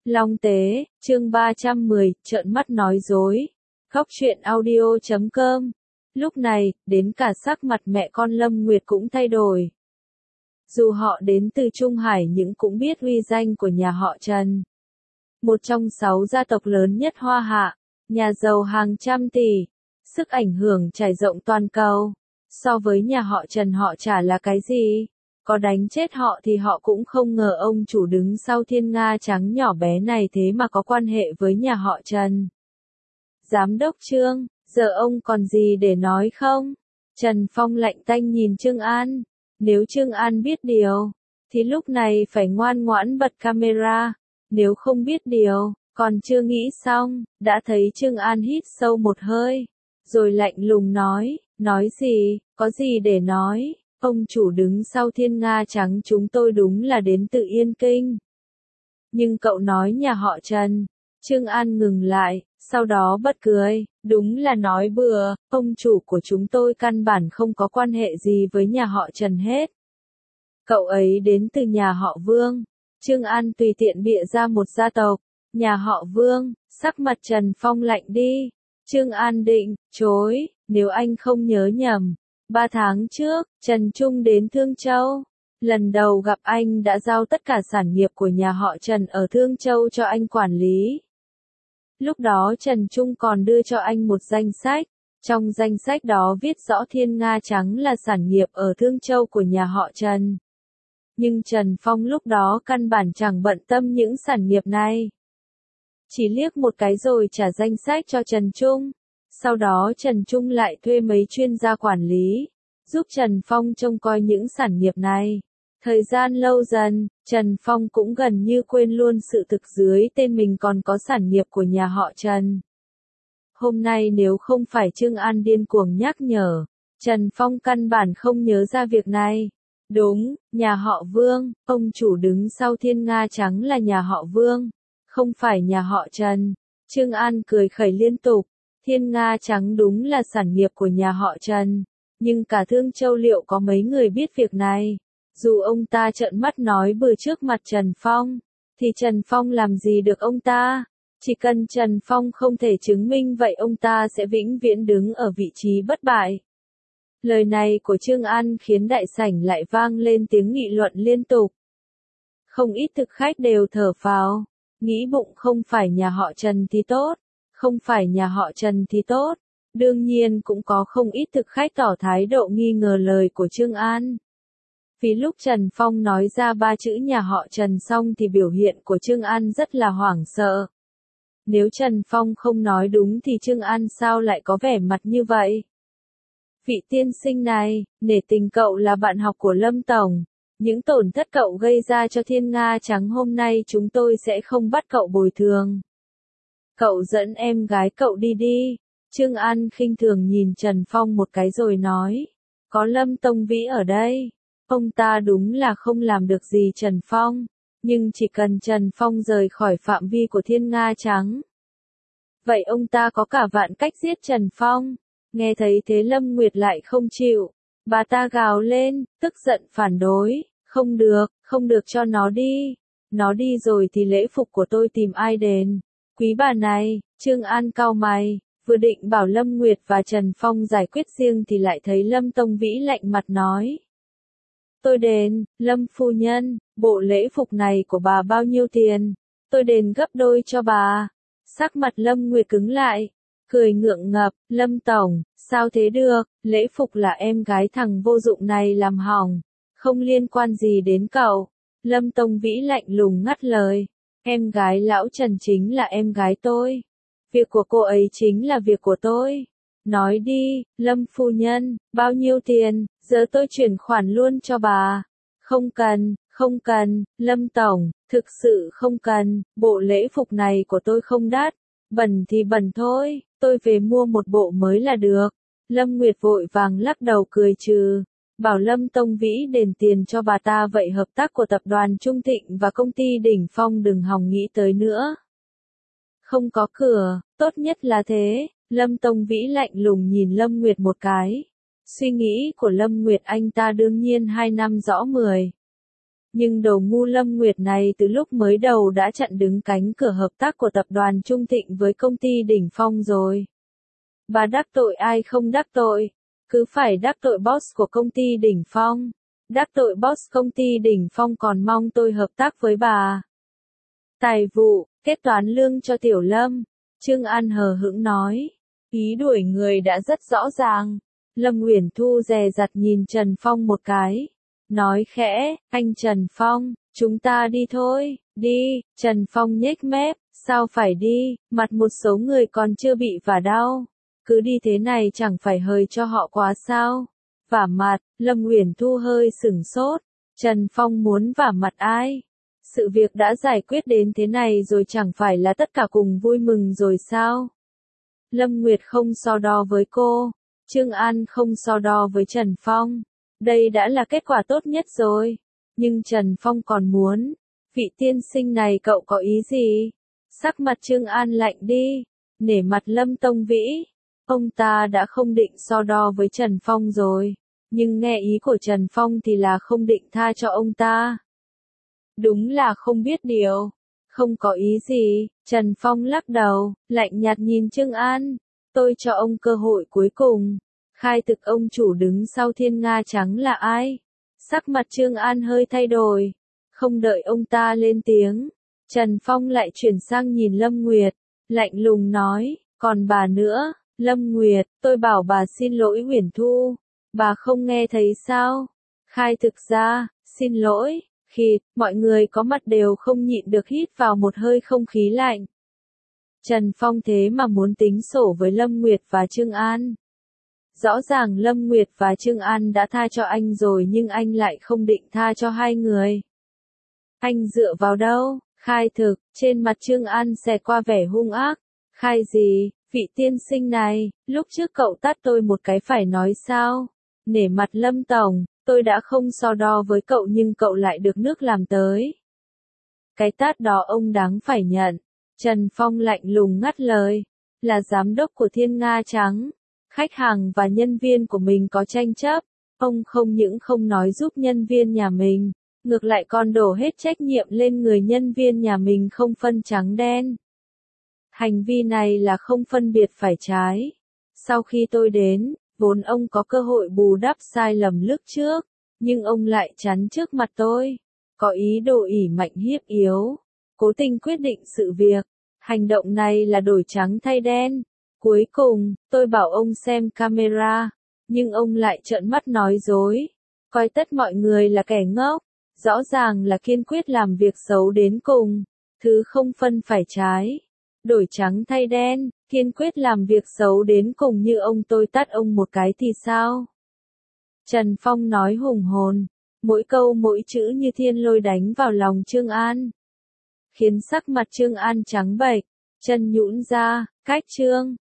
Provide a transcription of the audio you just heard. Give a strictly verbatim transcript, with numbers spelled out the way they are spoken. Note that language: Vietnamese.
Long Tế, chương ba trăm mười, trợn mắt nói dối. Góc truyện audio chấm com. Lúc này, đến cả sắc mặt mẹ con Lâm Nguyệt cũng thay đổi. Dù họ đến từ Trung Hải nhưng cũng biết uy danh của nhà họ Trần. Một trong sáu gia tộc lớn nhất Hoa Hạ, nhà giàu hàng trăm tỷ, sức ảnh hưởng trải rộng toàn cầu. So với nhà họ Trần họ chả là cái gì. Có đánh chết họ thì họ cũng không ngờ ông chủ đứng sau Thiên Nga trắng nhỏ bé này thế mà có quan hệ với nhà họ Trần. Giám đốc Trương, giờ ông còn gì để nói không? Trần Phong lạnh tanh nhìn Trương An. Nếu Trương An biết điều, thì lúc này phải ngoan ngoãn bật camera. Nếu không biết điều, còn chưa nghĩ xong, đã thấy Trương An hít sâu một hơi. Rồi lạnh lùng nói, nói gì, có gì để nói? Ông chủ đứng sau Thiên Nga trắng chúng tôi đúng là đến từ Yên Kinh. Nhưng cậu nói nhà họ Trần. Trương An ngừng lại, sau đó bật cười, đúng là nói bừa, ông chủ của chúng tôi căn bản không có quan hệ gì với nhà họ Trần hết. Cậu ấy đến từ nhà họ Vương. Trương An tùy tiện bịa ra một gia tộc, nhà họ Vương, sắc mặt Trần Phong lạnh đi. Trương An định, chối, nếu anh không nhớ nhầm. Ba tháng trước, Trần Trung đến Thương Châu. Lần đầu gặp anh đã giao tất cả sản nghiệp của nhà họ Trần ở Thương Châu cho anh quản lý. Lúc đó Trần Trung còn đưa cho anh một danh sách. Trong danh sách đó viết rõ Thiên Nga trắng là sản nghiệp ở Thương Châu của nhà họ Trần. Nhưng Trần Phong lúc đó căn bản chẳng bận tâm những sản nghiệp này. Chỉ liếc một cái rồi trả danh sách cho Trần Trung. Sau đó Trần Trung lại thuê mấy chuyên gia quản lý, giúp Trần Phong trông coi những sản nghiệp này. Thời gian lâu dần, Trần Phong cũng gần như quên luôn sự thực dưới tên mình còn có sản nghiệp của nhà họ Trần. Hôm nay nếu không phải Trương An điên cuồng nhắc nhở, Trần Phong căn bản không nhớ ra việc này. Đúng, nhà họ Vương, ông chủ đứng sau Thiên Nga trắng là nhà họ Vương, không phải nhà họ Trần. Trương An cười khẩy liên tục. Thiên Nga trắng đúng là sản nghiệp của nhà họ Trần, nhưng cả Thương Châu liệu có mấy người biết việc này? Dù ông ta trợn mắt nói bừa trước mặt Trần Phong, thì Trần Phong làm gì được ông ta? Chỉ cần Trần Phong không thể chứng minh vậy ông ta sẽ vĩnh viễn đứng ở vị trí bất bại. Lời này của Trương An khiến đại sảnh lại vang lên tiếng nghị luận liên tục. Không ít thực khách đều thở phào, nghĩ bụng không phải nhà họ Trần thì tốt. Không phải nhà họ Trần thì tốt. Đương nhiên cũng có không ít thực khách tỏ thái độ nghi ngờ lời của Trương An. Vì lúc Trần Phong nói ra ba chữ nhà họ Trần xong thì biểu hiện của Trương An rất là hoảng sợ. Nếu Trần Phong không nói đúng thì Trương An sao lại có vẻ mặt như vậy? Vị tiên sinh này, nể tình cậu là bạn học của Lâm Tổng. Những tổn thất cậu gây ra cho Thiên Nga trắng hôm nay chúng tôi sẽ không bắt cậu bồi thường. Cậu dẫn em gái cậu đi đi. Trương An khinh thường nhìn Trần Phong một cái rồi nói. Có Lâm Tông Vĩ ở đây. Ông ta đúng là không làm được gì Trần Phong. Nhưng chỉ cần Trần Phong rời khỏi phạm vi của Thiên Nga trắng. Vậy ông ta có cả vạn cách giết Trần Phong. Nghe thấy thế Lâm Nguyệt lại không chịu. Bà ta gào lên, tức giận phản đối. Không được, không được cho nó đi. Nó đi rồi thì lễ phục của tôi tìm ai đền? Quý bà này, Trương An cau mày, vừa định bảo Lâm Nguyệt và Trần Phong giải quyết riêng thì lại thấy Lâm Tông Vĩ lạnh mặt nói. Tôi đền, Lâm phu nhân, bộ lễ phục này của bà bao nhiêu tiền? Tôi đền gấp đôi cho bà. Sắc mặt Lâm Nguyệt cứng lại, cười ngượng ngập, Lâm Tổng, sao thế được, lễ phục là em gái thằng vô dụng này làm hỏng, không liên quan gì đến cậu. Lâm Tông Vĩ lạnh lùng ngắt lời. Em gái lão Trần chính là em gái tôi. Việc của cô ấy chính là việc của tôi. Nói đi, Lâm phu nhân, bao nhiêu tiền, giờ tôi chuyển khoản luôn cho bà. Không cần, không cần, Lâm Tổng, thực sự không cần, bộ lễ phục này của tôi không đắt. Bẩn thì bẩn thôi, tôi về mua một bộ mới là được. Lâm Nguyệt vội vàng lắc đầu cười trừ. Bảo Lâm Tông Vĩ đền tiền cho bà ta vậy hợp tác của tập đoàn Trung Thịnh và công ty Đỉnh Phong đừng hòng nghĩ tới nữa. Không có cửa, tốt nhất là thế, Lâm Tông Vĩ lạnh lùng nhìn Lâm Nguyệt một cái. Suy nghĩ của Lâm Nguyệt anh ta đương nhiên hai năm rõ mười. Nhưng đồ ngu Lâm Nguyệt này từ lúc mới đầu đã chặn đứng cánh cửa hợp tác của tập đoàn Trung Thịnh với công ty Đỉnh Phong rồi. Bà đắc tội ai không đắc tội, cứ phải đắc tội boss của công ty Đỉnh Phong. Đắc tội boss công ty Đỉnh Phong còn mong tôi hợp tác với bà. Tài vụ, kết toán lương cho Tiểu Lâm, Trương An hờ hững nói. Ý đuổi người đã rất rõ ràng. Lâm Uyển Thu dè dặt nhìn Trần Phong một cái. Nói khẽ, anh Trần Phong, chúng ta đi thôi, đi. Trần Phong nhếch mép, sao phải đi, mặt một số người còn chưa bị vả đau. Cứ đi thế này chẳng phải hời cho họ quá sao. Vả mặt, Lâm Uyển Thu hơi sửng sốt. Trần Phong muốn vả mặt ai? Sự việc đã giải quyết đến thế này rồi chẳng phải là tất cả cùng vui mừng rồi sao? Lâm Nguyệt không so đo với cô. Trương An không so đo với Trần Phong. Đây đã là kết quả tốt nhất rồi. Nhưng Trần Phong còn muốn. Vị tiên sinh này cậu có ý gì? Sắc mặt Trương An lạnh đi. Nể mặt Lâm Tông Vĩ. Ông ta đã không định so đo với Trần Phong rồi. Nhưng nghe ý của Trần Phong thì là không định tha cho ông ta. Đúng là không biết điều. Không có ý gì. Trần Phong lắc đầu, lạnh nhạt nhìn Trương An. Tôi cho ông cơ hội cuối cùng. Khai thực ông chủ đứng sau Thiên Nga Trắng là ai? Sắc mặt Trương An hơi thay đổi. Không đợi ông ta lên tiếng. Trần Phong lại chuyển sang nhìn Lâm Nguyệt. Lạnh lùng nói, còn bà nữa, Lâm Nguyệt, tôi bảo bà xin lỗi Uyển Thu. Bà không nghe thấy sao? Khai thực ra, xin lỗi. Khi, mọi người có mặt đều không nhịn được hít vào một hơi không khí lạnh. Trần Phong thế mà muốn tính sổ với Lâm Nguyệt và Trương An. Rõ ràng Lâm Nguyệt và Trương An đã tha cho anh rồi nhưng anh lại không định tha cho hai người. Anh dựa vào đâu? Khai thực, trên mặt Trương An xẹt qua vẻ hung ác. Khai gì, vị tiên sinh này, lúc trước cậu tát tôi một cái phải nói sao? Nể mặt Lâm Tổng, tôi đã không so đo với cậu nhưng cậu lại được nước làm tới. Cái tát đó ông đáng phải nhận. Trần Phong lạnh lùng ngắt lời. Là giám đốc của Thiên Nga Trắng. Khách hàng và nhân viên của mình có tranh chấp. Ông không những không nói giúp nhân viên nhà mình. Ngược lại còn đổ hết trách nhiệm lên người nhân viên nhà mình không phân trắng đen. Hành vi này là không phân biệt phải trái. Sau khi tôi đến, vốn ông có cơ hội bù đắp sai lầm lúc trước. Nhưng ông lại chắn trước mặt tôi. Có ý đồ ỷ mạnh hiếp yếu. Cố tình quyết định sự việc. Hành động này là đổi trắng thay đen. Cuối cùng, tôi bảo ông xem camera. Nhưng ông lại trợn mắt nói dối. Coi tất mọi người là kẻ ngốc. Rõ ràng là kiên quyết làm việc xấu đến cùng. Thứ không phân phải trái. Đổi trắng thay đen, kiên quyết làm việc xấu đến cùng như ông tôi tát ông một cái thì sao? Trần Phong nói hùng hồn. Mỗi câu mỗi chữ như thiên lôi đánh vào lòng Trương An. Khiến sắc mặt Trương An trắng bệch, chân nhũn ra, cách Trương